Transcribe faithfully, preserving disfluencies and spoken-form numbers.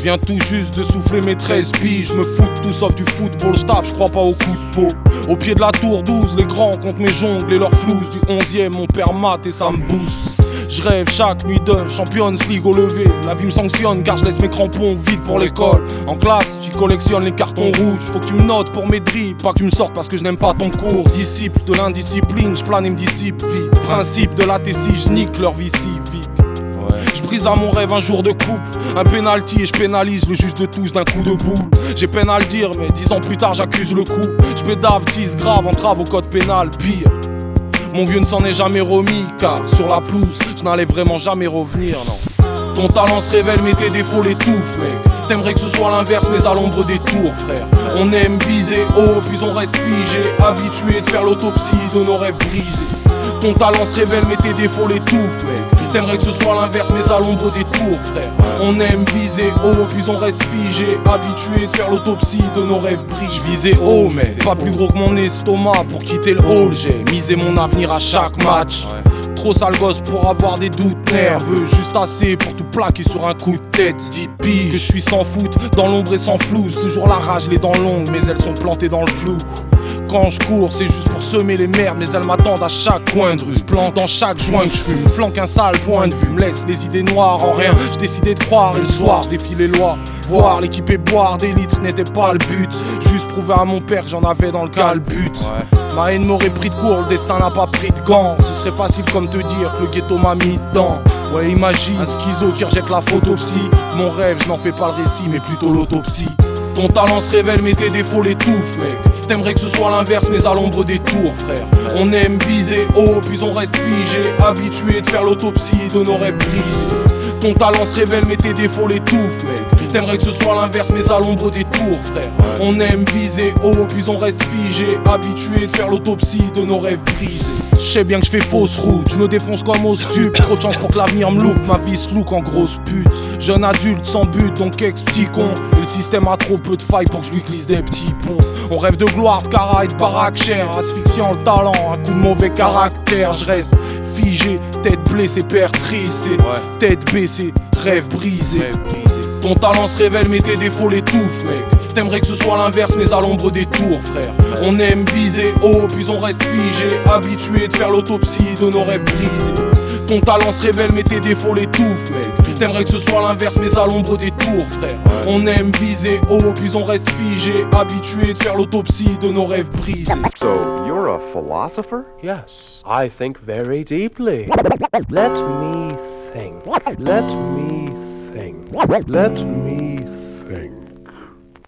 viens tout juste de souffler mes treize piges. Je me fous de tout sauf du football, j'tape, j'crois pas au coup de peau. Au pied de la tour douze, les grands comptent mes jongles et leurs flouses. Du onzième, mon père mate et ça me booste. Je rêve chaque nuit de Champions League au lever. La vie me sanctionne car je laisse mes crampons vides pour l'école. En classe, j'y collectionne les cartons rouges. Faut que tu me notes pour mes drills, pas que tu me sortes parce que je n'aime pas ton cours. Disciple de l'indiscipline, je plane et me dissipe vite. Principe de la tessie, je nique leur vie civique. Je brise à mon rêve un jour de coupe, un penalty et je pénalise le juge de tous d'un coup de boule. J'ai peine à le dire mais dix ans plus tard j'accuse le coup. Je pédave, tisse grave, entrave au code pénal, pire. Mon vieux ne s'en est jamais remis car sur la pelouse je n'allais vraiment jamais revenir, non. Ton talent se révèle mais tes défauts l'étouffent, mec. T'aimerais que ce soit l'inverse mais à l'ombre des tours, frère. On aime viser haut puis on reste figé, habitué de faire l'autopsie de nos rêves brisés. Ton talent se révèle mais tes défauts l'étouffent, mec. T'aimerais que ce soit l'inverse mais à l'ombre des tours, frère. On aime viser haut puis on reste figé, habitué de faire l'autopsie de nos rêves brisés. Je visais haut mais pas plus gros que mon estomac pour quitter le hall. J'ai misé mon avenir à chaque match. Trop sale gosse pour avoir des doutes nerveux, juste assez pour tout plaquer sur un coup de tête. Dix piges que je suis sans foot, dans l'ombre et sans flouze. Toujours la rage, les dents longues, mais elles sont plantées dans le flou. Quand je cours, c'est juste pour semer les merdes, mais elles m'attendent à chaque coin de rue. Se plante dans chaque joint que je fume, flanque un sale point de vue, me laisse les idées noires en rien. J'ai décidé de croire et le soir, je défie les lois. Voir l'équipe et boire des litres n'était pas le but. Juste prouver à mon père que j'en avais dans le calbut. Ouais. Ma haine m'aurait pris de court, le destin n'a pas pris de gants. Ce serait facile comme te dire que le ghetto m'a mis dedans. Ouais, imagine un schizo qui rejette la photopsie. Mon rêve, je n'en fais pas le récit, mais plutôt l'autopsie. Ton talent se révèle mais tes défauts l'étouffent, mec. T'aimerais que ce soit l'inverse mais à l'ombre des tours, frère. On aime viser haut puis on reste figé, habitué de faire l'autopsie de nos rêves brisés. Ton talent se révèle mais tes défauts l'étouffent, mec. T'aimerais que ce soit l'inverse mais à l'ombre des tours, frère. On aime viser haut puis on reste figé, habitué de faire l'autopsie de nos rêves brisés. Je sais bien que je fais fausse route, je me défonce comme au stup. Trop de chance pour que l'avenir me loupe, ma vie se look en grosse pute. Jeune adulte sans but, donc ex-petit con. Et le système a trop peu de failles pour que je lui glisse des petits ponts. On rêve de gloire, de cara et de baraque chère, asphyxiant le talent, un coup de mauvais caractère. Je reste figé, tête blessée, père triste et ouais. Tête baissée, rêve brisé. Rêve brisé. Ton talent se révèle mais tes défauts l'étouffent, mec. T'aimerais que ce soit l'inverse mais à l'ombre des tours, frère. On aime viser haut puis on reste figé, habitué de faire l'autopsie de nos rêves brisés. Ton talent se révèle mais tes défauts l'étouffent, mec. T'aimerais que ce soit l'inverse mais à l'ombre des tours, frère. On aime viser haut puis on reste figé, habitué de faire l'autopsie de nos rêves brisés. So, you're a philosopher? Yes, I think very deeply. Let me think. Let me think. Let me think.